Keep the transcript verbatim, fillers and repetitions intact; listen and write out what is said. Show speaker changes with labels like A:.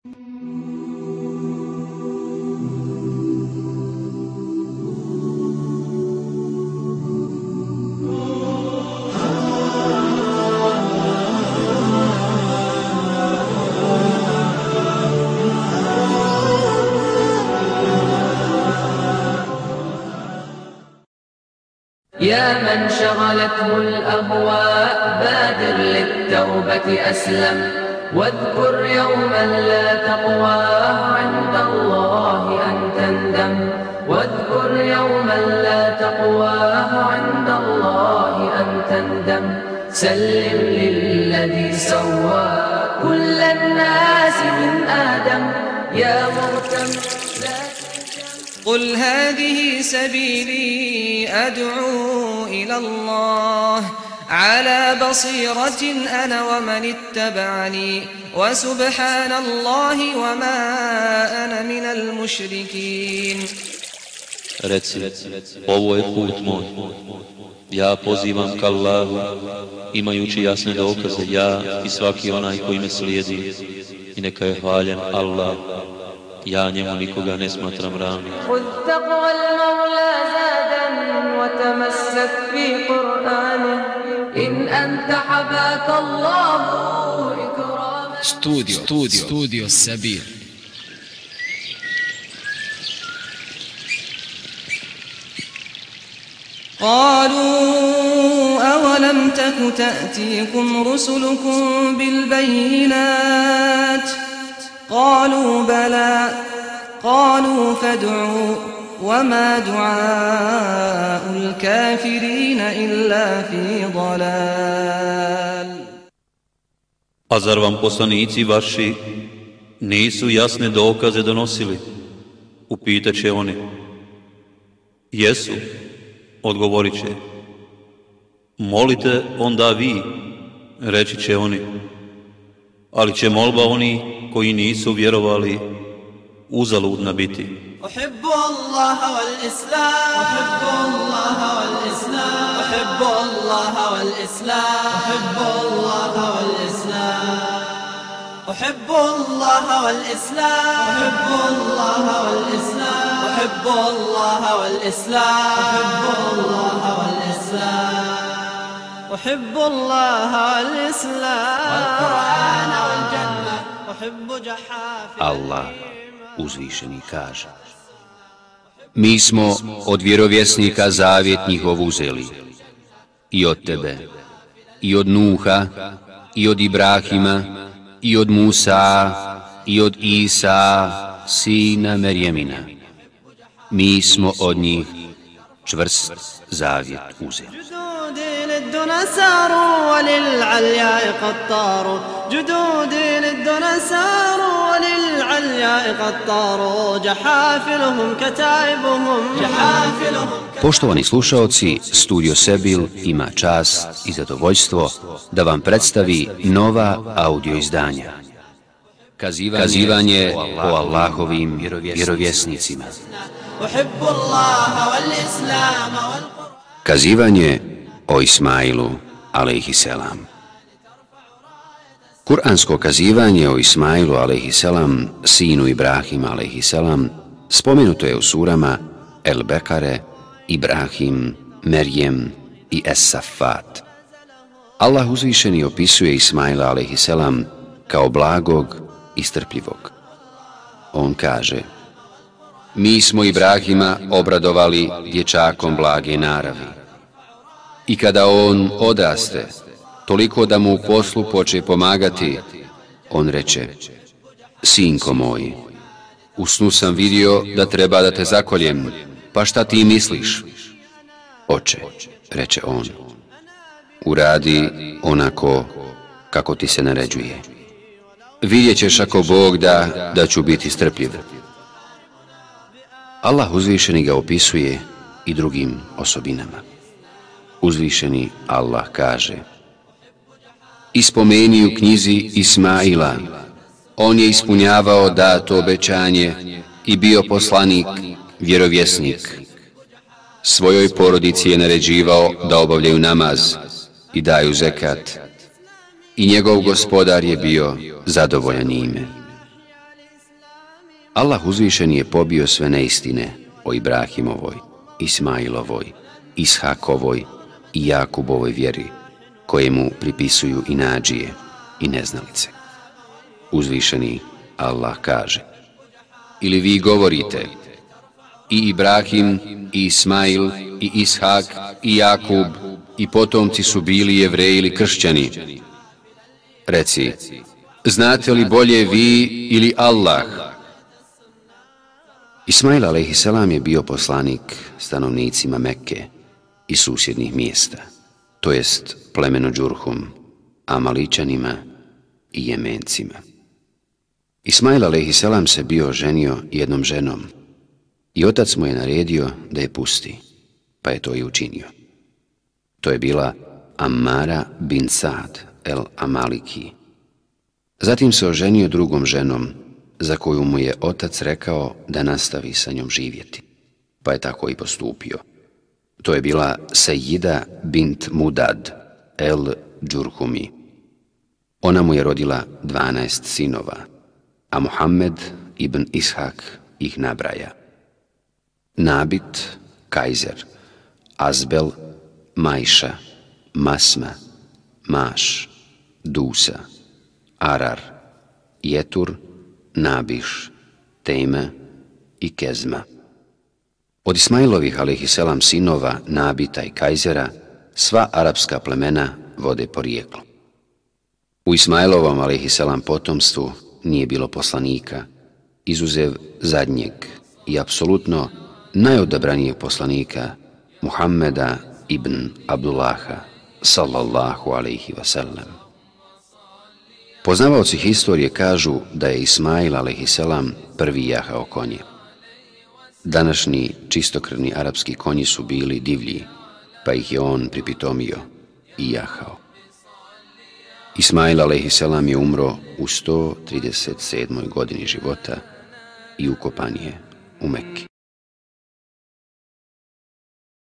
A: يا من شغلته الأهواء بادر للتوبة أسلم واذكر يوما لا تقوى عند الله أن تندم واذكر يوما لا تقوى عند الله أن تندم سلم للذي سوى كل الناس من آدم يا مهتم
B: قل هذه سبيلي أدعو إلى الله على بصيرة أنا ومن اتبعني وسبحان الله وما أنا من المشركين.
C: Reci, ovo je put moj, ja pozivam ka Allahu, imajući jasne dokaze, ja i svaki onaj koji me slijedi, i neka je hvaljen Allah. Ja njemu nikoga ne smatram ravnim.
D: Studio, studio, studio Sabir.
B: قالوا أولم تك تأتيكم رسلكم بالبينات قالوا بلى قالوا فادعوا وما دعاء الكافرين إلا في ضلال.
C: A zar vam poslanici vaši nisu jasne dokaze donosili? Upitaće oni. Jesu, odgovorit će. Molite onda vi, reći će oni. Ali će molba oni koji nisu vjerovali uzaludna biti.
E: أحب الله والإسلام أحب الله والإسلام أحب الله والإسلام أحب الله والإسلام أحب الله والإسلام أحب الله والإسلام أحب الله والإسلام أحب الله والإسلام والقرآن والجنة أحب جحافل
F: Allah uzvišeni kaže: Mi smo od vjerovjesnika zavjet njihov uzeli, i od tebe, i od Nuha, i od Ibrahima, i od Musa, i od Isa, sina Merjemina. Mi smo od njih čvrst zavjet uzeli.
E: للدنا ساروا وللعلياء قد طاروا جدودي للدنا ساروا وللعلياء قد طاروا جحافلهم كتائبهم جحافلهم.
F: Poštovani slušaoci, Studio Sebil ima čast i zadovoljstvo da vam predstavi nova audio izdanja. Kazivanje, Kazivanje o Allahovim vjerovjesnicima. Kazivanje o Ismailu, alejhiselam. Kur'ansko kazivanje o Ismailu, alejhiselam, sinu Ibrahima, alejhiselam, spomenuto je u surama El Bekare, Ibrahim, Merjem i Es-Safat. Allah uzvišeni opisuje Ismaila, alejhiselam, kao blagog i strpljivog. On kaže: Mi smo Ibrahima obradovali dječakom blage naravi. I kada on odraste, toliko da mu u poslu poče pomagati, on reče: Sinko moj, u snu sam vidio da treba da te zakoljem, pa šta ti misliš? Oče, reče on, uradi onako kako ti se naređuje. Vidjet ćeš ako Bog da, da ću biti strpljiv. Allah uzvišeni ga opisuje i drugim osobinama. Uzvišeni Allah kaže: I spomeni u knjizi Ismaila, on je ispunjavao dato obećanje i bio poslanik, vjerovjesnik. Svojoj porodici je naređivao da obavljaju namaz i daju zekat, i njegov gospodar je bio zadovoljan njime. Allah uzvišeni je pobio sve neistine o Ibrahimovoj, Ismailovoj, Ishakovoj i Jakubovoj vjeri, koje mu pripisuju i nadžije i neznalice. Uzvišeni Allah kaže: ili vi govorite, i Ibrahim, i Ismail, i Ishak, i Jakub, i potomci su bili Jevreji ili kršćani. Reci, znate li bolje vi ili Allah? Ismail alejhiselam je bio poslanik stanovnicima Mekke i susjednih mjesta, to jest plemenu Đurhum, Amaličanima i Jemencima. Ismail alejhiselam se bio ženio jednom ženom i otac mu je naredio da je pusti, pa je to i učinio. To je bila Ammara bin Sad el Amaliki. Zatim se oženio drugom ženom, za koju mu je otac rekao da nastavi sa njom živjeti, pa je tako i postupio. To je bila Sejida bint Mudad el Đurhumi. Ona mu je rodila dvanaest sinova, a Muhammed ibn Ishak ih nabraja: Nabit, Kajzer, Azbel, Majša, Masma, Maš, Dusa, Arar, Jetur, Nabiš, Tejme i Kezma. Od Ismailovih alejhiselam sinova Nabita i Kajzera sva arapska plemena vode porijeklo. U Ismailovom alejhiselam potomstvu nije bilo poslanika, izuzev zadnjeg i apsolutno najodabranijeg poslanika Muhammeda ibn Abdullaha sallallahu alejhi wasallam. Poznavaoci historije kažu da je Ismail alejhiselam prvi jahao konje. Današnji čistokrvni arapski konji su bili divlji, pa ih je on pripitomio i jahao. Ismail alejhiselam je umro u sto trideset sedmoj godini života i ukopan je u Mekki.